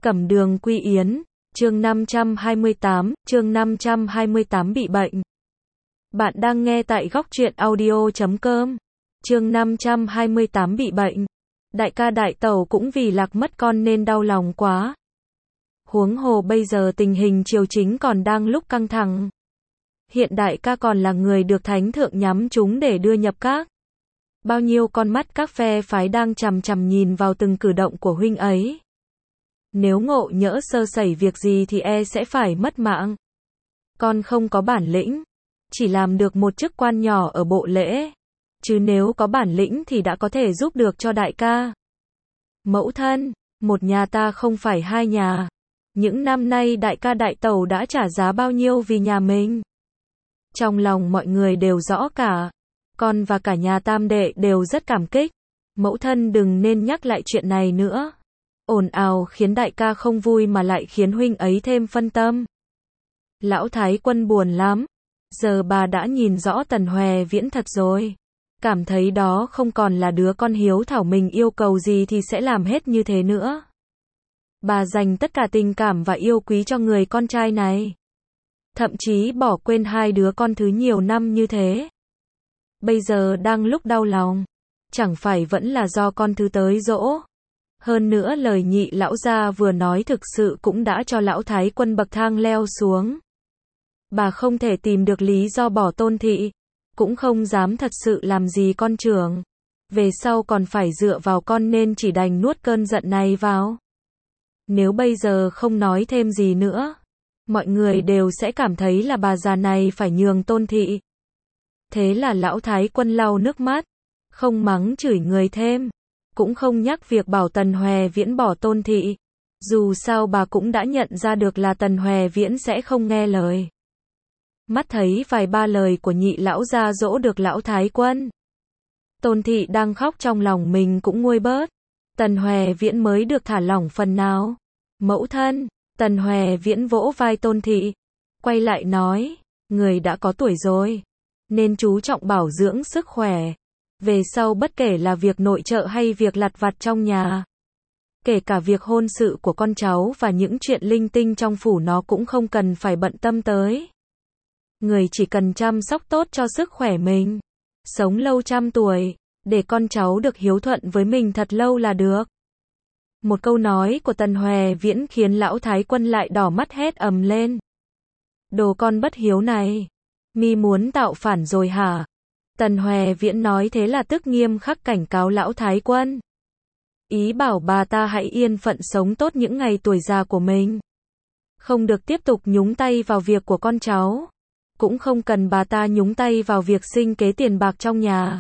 Cẩm Đường Quy Yến, chương 528 bị bệnh. Bạn đang nghe tại góc truyện audio.com. Chương 528 bị bệnh. Đại ca đại tẩu cũng vì lạc mất con nên đau lòng quá. Huống hồ bây giờ tình hình triều chính còn đang lúc căng thẳng. Hiện đại ca còn là người được thánh thượng nhắm trúng để đưa nhập các. Bao nhiêu con mắt các phe phái đang chằm chằm nhìn vào từng cử động của huynh ấy. Nếu ngộ nhỡ sơ sẩy việc gì thì sẽ phải mất mạng. Con không có bản lĩnh, chỉ làm được một chức quan nhỏ ở bộ lễ. Chứ nếu có bản lĩnh thì đã có thể giúp được cho đại ca. Mẫu thân, một nhà ta không phải hai nhà. Những năm nay đại ca đại tẩu đã trả giá bao nhiêu vì nhà mình. Trong lòng mọi người đều rõ cả. Con và cả nhà tam đệ đều rất cảm kích. Mẫu thân đừng nên nhắc lại chuyện này nữa. Ồn ào khiến đại ca không vui mà lại khiến huynh ấy thêm phân tâm. Lão Thái Quân buồn lắm. Giờ bà đã nhìn rõ Tần Hoè Viễn thật rồi. Cảm thấy đó không còn là đứa con hiếu thảo mình yêu cầu gì thì sẽ làm hết như thế nữa. Bà dành tất cả tình cảm và yêu quý cho người con trai này. Thậm chí bỏ quên hai đứa con thứ nhiều năm như thế. Bây giờ đang lúc đau lòng. Chẳng phải vẫn là do con thứ tới dỗ. Hơn nữa lời nhị lão gia vừa nói thực sự cũng đã cho lão Thái Quân bậc thang leo xuống. Bà không thể tìm được lý do bỏ Tôn thị. Cũng không dám thật sự làm gì con trưởng. Về sau còn phải dựa vào con nên chỉ đành nuốt cơn giận này vào. Nếu bây giờ không nói thêm gì nữa, mọi người đều sẽ cảm thấy là bà già này phải nhường Tôn thị. Thế là lão Thái Quân lau nước mắt, không mắng chửi người thêm, cũng không nhắc việc bảo Tần Hoè Viễn bỏ Tôn thị. Dù sao bà cũng đã nhận ra được là Tần Hoè Viễn sẽ không nghe lời. Mắt thấy vài ba lời của nhị lão gia dỗ được lão Thái Quân. Tôn thị đang khóc trong lòng mình cũng nguôi bớt. Tần Hoè Viễn mới được thả lỏng phần nào. Mẫu thân, Tần Hoè Viễn vỗ vai Tôn thị, quay lại nói, người đã có tuổi rồi, nên chú trọng bảo dưỡng sức khỏe. Về sau bất kể là việc nội trợ hay việc lặt vặt trong nhà, kể cả việc hôn sự của con cháu và những chuyện linh tinh trong phủ nó cũng không cần phải bận tâm tới. Người chỉ cần chăm sóc tốt cho sức khỏe mình, sống lâu trăm tuổi, để con cháu được hiếu thuận với mình thật lâu là được. Một câu nói của Tần Hoè Viễn khiến lão Thái Quân lại đỏ mắt hét ầm lên. Đồ con bất hiếu này, mi muốn tạo phản rồi hả? Tần Hoè Viễn nói thế là tức nghiêm khắc cảnh cáo lão Thái Quân. Ý bảo bà ta hãy yên phận sống tốt những ngày tuổi già của mình. Không được tiếp tục nhúng tay vào việc của con cháu. Cũng không cần bà ta nhúng tay vào việc sinh kế tiền bạc trong nhà.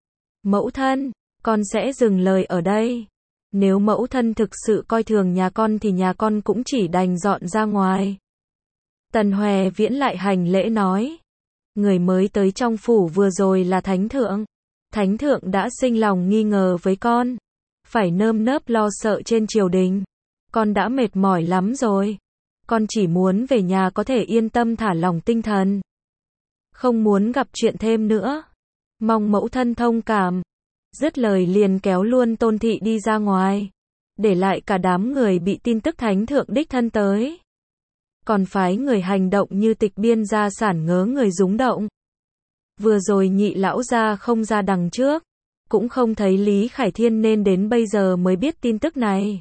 Mẫu thân, con sẽ dừng lời ở đây. Nếu mẫu thân thực sự coi thường nhà con thì nhà con cũng chỉ đành dọn ra ngoài. Tần Hoè Viễn lại hành lễ nói. Người mới tới trong phủ vừa rồi là Thánh Thượng. Thánh Thượng đã sinh lòng nghi ngờ với con. Phải nơm nớp lo sợ trên triều đình. Con đã mệt mỏi lắm rồi. Con chỉ muốn về nhà có thể yên tâm thả lỏng tinh thần. Không muốn gặp chuyện thêm nữa. Mong mẫu thân thông cảm. Dứt lời liền kéo luôn Tôn thị đi ra ngoài. Để lại cả đám người bị tin tức Thánh Thượng đích thân tới. Còn phái người hành động như Tịch Biên gia sản ngớ người rúng động. Vừa rồi nhị lão gia không ra đằng trước. Cũng không thấy Lý Khải Thiên nên đến bây giờ mới biết tin tức này.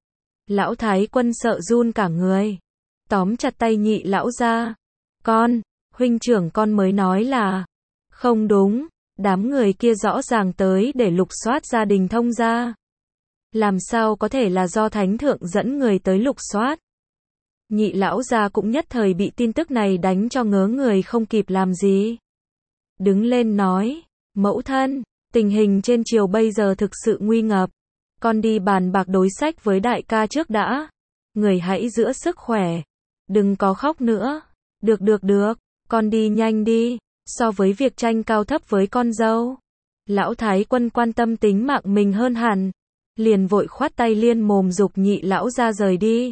Lão Thái Quân sợ run cả người. Tóm chặt tay nhị lão gia. Con, huynh trưởng con mới nói là. Không đúng, đám người kia rõ ràng tới để lục soát gia đình Thông gia. Làm sao có thể là do Thánh Thượng dẫn người tới lục soát. Nhị lão gia cũng nhất thời bị tin tức này đánh cho ngớ người không kịp làm gì. Đứng lên nói, mẫu thân, tình hình trên triều bây giờ thực sự nguy ngập. Con đi bàn bạc đối sách với đại ca trước đã. Người hãy giữ sức khỏe. Đừng có khóc nữa. Được, con đi nhanh đi. So với việc tranh cao thấp với con dâu. Lão Thái Quân quan tâm tính mạng mình hơn hẳn. Liền vội khoát tay liên mồm giục nhị lão gia rời đi.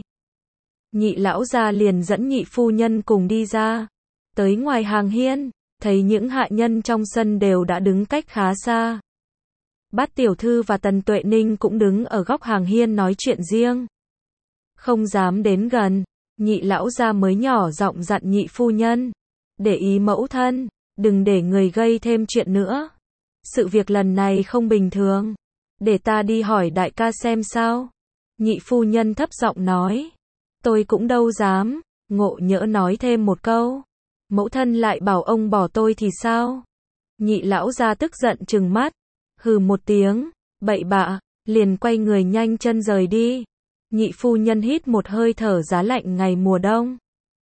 Nhị lão gia liền dẫn nhị phu nhân cùng đi ra. Tới ngoài hàng hiên, thấy những hạ nhân trong sân đều đã đứng cách khá xa. Bát tiểu thư và Tần Tuệ Ninh cũng đứng ở góc hàng hiên nói chuyện riêng. không dám đến gần. Nhị lão gia mới nhỏ giọng dặn nhị phu nhân, để ý mẫu thân, đừng để người gây thêm chuyện nữa. Sự việc lần này không bình thường, để ta đi hỏi đại ca xem sao. Nhị phu nhân thấp giọng nói, tôi cũng đâu dám. Ngộ Nhỡ nói thêm một câu, mẫu thân lại bảo ông bỏ tôi thì sao? Nhị lão gia tức giận trừng mắt, hừ một tiếng, bậy bạ, liền quay người nhanh chân rời đi. Nhị phu nhân hít một hơi thở giá lạnh ngày mùa đông.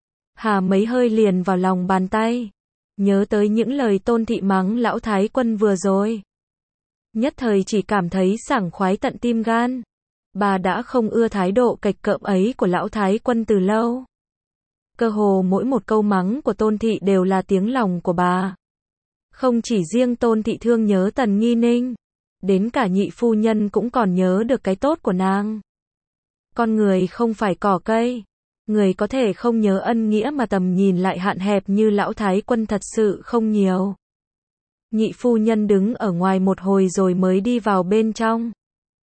Hà mấy hơi liền vào lòng bàn tay, nhớ tới những lời Tôn thị mắng lão thái quân vừa rồi. Nhất thời chỉ cảm thấy sảng khoái tận tim gan. Bà đã không ưa thái độ cạch cợm ấy của lão thái quân từ lâu. Cơ hồ mỗi một câu mắng của Tôn thị đều là tiếng lòng của bà. Không chỉ riêng Tôn thị thương nhớ Tần Nghi Ninh, đến cả nhị phu nhân cũng còn nhớ được cái tốt của nàng. Con người không phải cỏ cây, người có thể không nhớ ân nghĩa mà tầm nhìn lại hạn hẹp như lão thái quân thật sự không nhiều. Nhị phu nhân đứng ở ngoài một hồi rồi mới đi vào bên trong.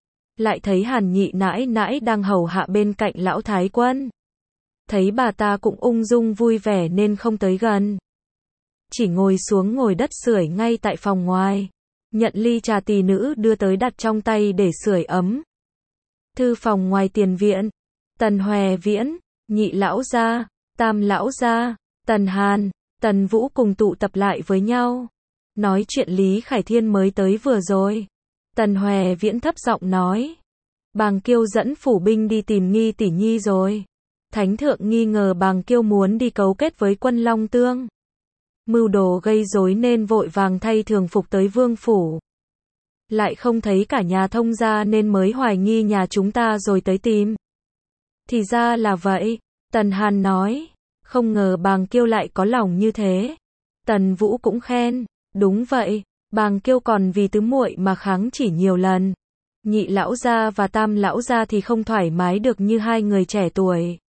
Lại thấy Hàn nhị nãi nãi đang hầu hạ bên cạnh lão thái quân. Thấy bà ta cũng ung dung vui vẻ nên không tới gần. Chỉ ngồi xuống ngồi đất sưởi ngay tại phòng ngoài. Nhận ly trà tỷ nữ đưa tới đặt trong tay để sưởi ấm. Thư phòng ngoài tiền viện, Tần Hòe Viễn, nhị lão gia, tam lão gia, Tần Hàn, Tần Vũ cùng tụ tập lại với nhau. Nói chuyện Lý Khải Thiên mới tới vừa rồi. Tần Hòe Viễn thấp giọng nói, Bàng Kiêu dẫn phủ binh đi tìm Nghi tỷ nhi rồi. Thánh thượng nghi ngờ Bàng Kiêu muốn đi cấu kết với quân Long Tương. Mưu đồ gây rối nên vội vàng thay thường phục tới vương phủ. Lại không thấy cả nhà thông gia nên mới hoài nghi nhà chúng ta rồi tới tìm. Thì ra là vậy, Tần Hàn nói, không ngờ Bàng Kiêu lại có lòng như thế. Tần Vũ cũng khen, đúng vậy, Bàng Kiêu còn vì tứ muội mà kháng chỉ nhiều lần. Nhị lão gia và tam lão gia thì không thoải mái được như hai người trẻ tuổi.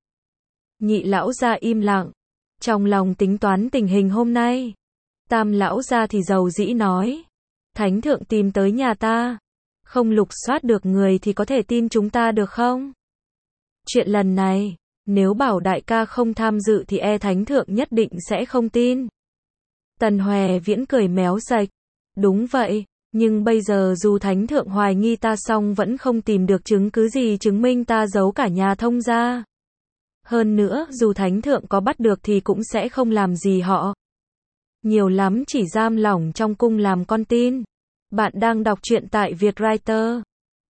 Nhị lão gia im lặng, trong lòng tính toán tình hình hôm nay. Tam lão gia thì dầu dĩ nói, Thánh thượng tìm tới nhà ta, không lục soát được người thì có thể tin chúng ta được không? Chuyện lần này, nếu bảo đại ca không tham dự thì Thánh thượng nhất định sẽ không tin. Tần Hòe Viễn cười méo sạch, đúng vậy, nhưng bây giờ dù Thánh thượng hoài nghi ta xong vẫn không tìm được chứng cứ gì chứng minh ta giấu cả nhà thông gia. Hơn nữa, dù Thánh thượng có bắt được thì cũng sẽ không làm gì họ. Nhiều lắm chỉ giam lỏng trong cung làm con tin. Bạn đang đọc truyện tại Vietwriter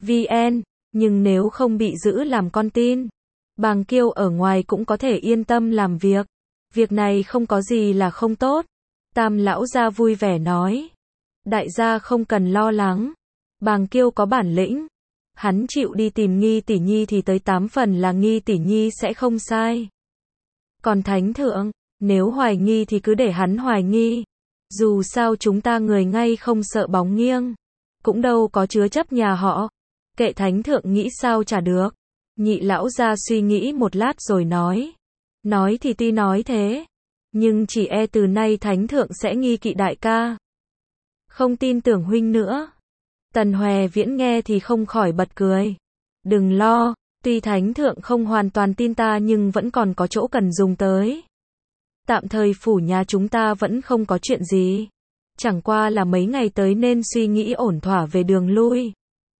VN, nhưng nếu không bị giữ làm con tin, Bàng Kiêu ở ngoài cũng có thể yên tâm làm việc. Việc này không có gì là không tốt. Tam lão gia vui vẻ nói, đại gia không cần lo lắng. Bàng Kiêu có bản lĩnh. Hắn chịu đi tìm Nghi tỷ nhi thì tới 8 phần là Nghi tỷ nhi sẽ không sai. Còn Thánh thượng, nếu hoài nghi thì cứ để hắn hoài nghi. Dù sao chúng ta người ngay không sợ bóng nghiêng. Cũng đâu có chứa chấp nhà họ. Kệ Thánh thượng nghĩ sao chả được. Nhị lão gia suy nghĩ một lát rồi nói. Nói thì tuy nói thế, nhưng chỉ từ nay Thánh thượng sẽ nghi kỵ đại ca. Không tin tưởng huynh nữa. Tần Hòe Viễn nghe thì không khỏi bật cười. Đừng lo, tuy Thánh thượng không hoàn toàn tin ta nhưng vẫn còn có chỗ cần dùng tới. Tạm thời phủ nhà chúng ta vẫn không có chuyện gì. Chẳng qua là mấy ngày tới nên suy nghĩ ổn thỏa về đường lui.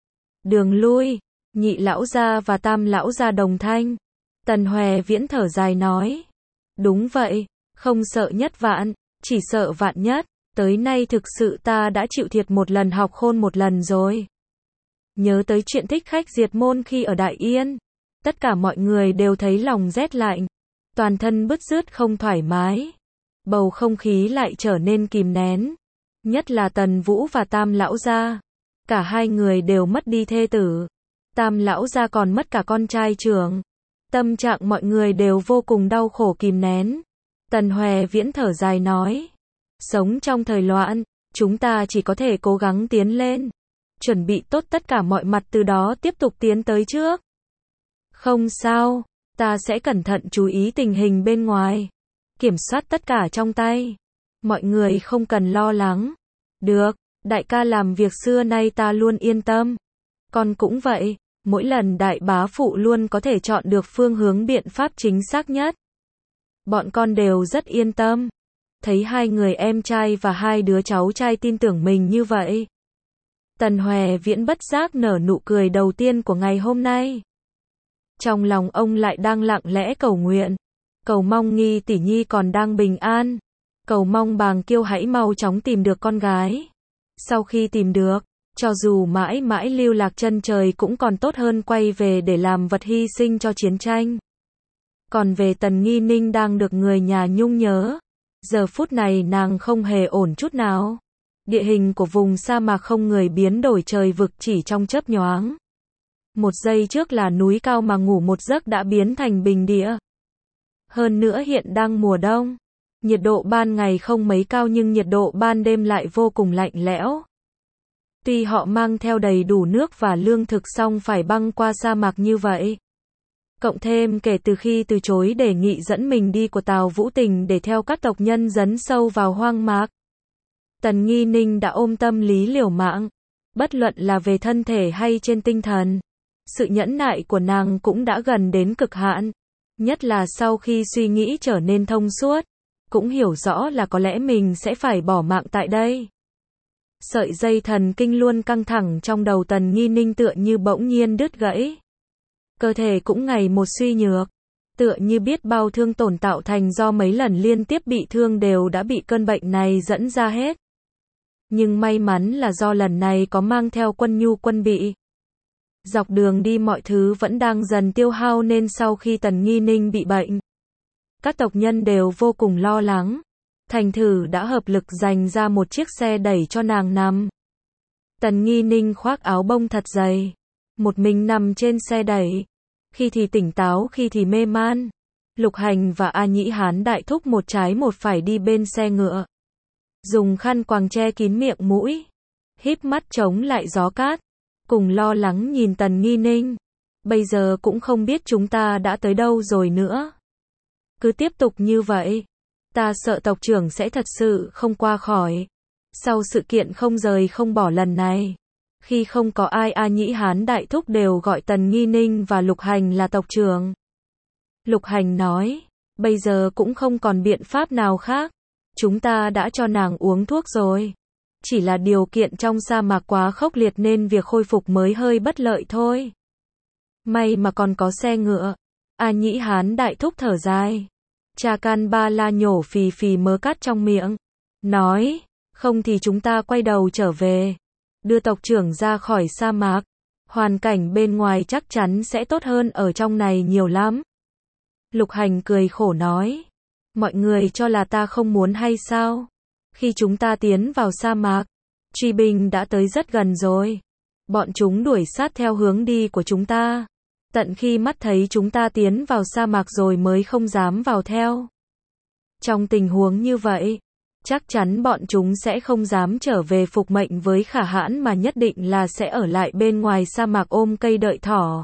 Đường lui, nhị lão gia và tam lão gia đồng thanh. Tần Hòe Viễn thở dài nói. Đúng vậy, không sợ nhất vạn, chỉ sợ vạn nhất. Tới nay thực sự ta đã chịu thiệt một lần học khôn một lần rồi. Nhớ tới chuyện thích khách diệt môn khi ở Đại Yên. Tất cả mọi người đều thấy lòng rét lạnh. Toàn thân bứt rứt không thoải mái. Bầu không khí lại trở nên kìm nén. Nhất là Tần Vũ và Tam lão gia. Cả hai người đều mất đi thê tử. Tam lão gia còn mất cả con trai trưởng. Tâm trạng mọi người đều vô cùng đau khổ kìm nén. Tần Hòe Viễn thở dài nói. Sống trong thời loạn, chúng ta chỉ có thể cố gắng tiến lên. Chuẩn bị tốt tất cả mọi mặt từ đó tiếp tục tiến tới trước. Không sao, ta sẽ cẩn thận chú ý tình hình bên ngoài. Kiểm soát tất cả trong tay. Mọi người không cần lo lắng. Được, đại ca làm việc xưa nay ta luôn yên tâm. Con cũng vậy, Mỗi lần đại bá phụ luôn có thể chọn được phương hướng biện pháp chính xác nhất. Bọn con đều rất yên tâm. Thấy hai người em trai và hai đứa cháu trai tin tưởng mình như vậy. Tần Hoè Viễn bất giác nở nụ cười đầu tiên của ngày hôm nay. Trong lòng ông lại đang lặng lẽ cầu nguyện. Cầu mong Nghi tỷ nhi còn đang bình an. Cầu mong Bàng Kiêu hãy mau chóng tìm được con gái. Sau khi tìm được, cho dù mãi mãi lưu lạc chân trời cũng còn tốt hơn quay về để làm vật hy sinh cho chiến tranh. Còn về Tần Nghi Ninh đang được người nhà nhung nhớ. Giờ phút này nàng không hề ổn chút nào. Địa hình của vùng sa mạc không người biến đổi trời vực chỉ trong chớp nhoáng. Một giây trước là núi cao mà ngủ một giấc đã biến thành bình địa. Hơn nữa hiện đang mùa đông. Nhiệt độ ban ngày không mấy cao nhưng nhiệt độ ban đêm lại vô cùng lạnh lẽo. Tuy họ mang theo đầy đủ nước và lương thực song phải băng qua sa mạc như vậy. Cộng thêm kể từ khi từ chối đề nghị dẫn mình đi của Tào Vũ Tình để theo các tộc nhân dấn sâu vào hoang mạc. Tần Nghi Ninh đã ôm tâm lý liều mạng. Bất luận là về thân thể hay trên tinh thần. Sự nhẫn nại của nàng cũng đã gần đến cực hạn. Nhất là sau khi suy nghĩ trở nên thông suốt. Cũng hiểu rõ là có lẽ mình sẽ phải bỏ mạng tại đây. Sợi dây thần kinh luôn căng thẳng trong đầu Tần Nghi Ninh tựa như bỗng nhiên đứt gãy. Cơ thể cũng ngày một suy nhược. Tựa như biết bao thương tổn tạo thành do mấy lần liên tiếp bị thương đều đã bị cơn bệnh này dẫn ra hết. Nhưng may mắn là do lần này có mang theo quân nhu quân bị. Dọc đường đi mọi thứ vẫn đang dần tiêu hao nên sau khi Tần Nghi Ninh bị bệnh, các tộc nhân đều vô cùng lo lắng. Thành thử đã hợp lực dành ra một chiếc xe đẩy cho nàng nằm. Tần Nghi Ninh khoác áo bông thật dày. Một mình nằm trên xe đẩy. Khi thì tỉnh táo khi thì mê man. Lục Hành và A Nhĩ Hán đại thúc một trái một phải đi bên xe ngựa. Dùng khăn quàng che kín miệng mũi. Híp mắt chống lại gió cát. Cùng lo lắng nhìn Tần Nghi Ninh. Bây giờ cũng không biết chúng ta đã tới đâu rồi nữa. Cứ tiếp tục như vậy. Ta sợ tộc trưởng sẽ thật sự không qua khỏi. Sau sự kiện không rời không bỏ lần này. Khi không có ai A Nhĩ Hán đại thúc đều gọi Tần Nghi Ninh và Lục Hành là tộc trưởng. Lục Hành nói. Bây giờ cũng không còn biện pháp nào khác. Chúng ta đã cho nàng uống thuốc rồi. Chỉ là điều kiện trong sa mạc quá khốc liệt nên việc khôi phục mới hơi bất lợi thôi. May mà còn có xe ngựa. A Nhĩ Hán đại thúc thở dài. Cha Can Ba La nhổ phì phì mớ cát trong miệng. Nói. Không thì chúng ta quay đầu trở về. Đưa tộc trưởng ra khỏi sa mạc. Hoàn cảnh bên ngoài chắc chắn sẽ tốt hơn ở trong này nhiều lắm. Lục Hành cười khổ nói. Mọi người cho là ta không muốn hay sao? Khi chúng ta tiến vào sa mạc, truy binh đã tới rất gần rồi. Bọn chúng đuổi sát theo hướng đi của chúng ta. Tận khi mắt thấy chúng ta tiến vào sa mạc rồi mới không dám vào theo. Trong tình huống như vậy, chắc chắn bọn chúng sẽ không dám trở về phục mệnh với Khả Hãn mà nhất định là sẽ ở lại bên ngoài sa mạc ôm cây đợi thỏ.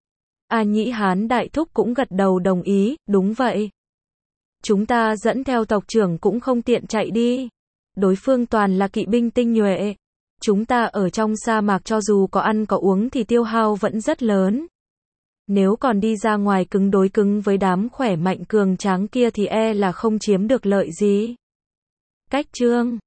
A Nhĩ Hán đại thúc cũng gật đầu đồng ý, đúng vậy. Chúng ta dẫn theo tộc trưởng cũng không tiện chạy đi. Đối phương toàn là kỵ binh tinh nhuệ. Chúng ta ở trong sa mạc cho dù có ăn có uống thì tiêu hao vẫn rất lớn. Nếu còn đi ra ngoài cứng đối cứng với đám khỏe mạnh cường tráng kia thì e là không chiếm được lợi gì. Cách chương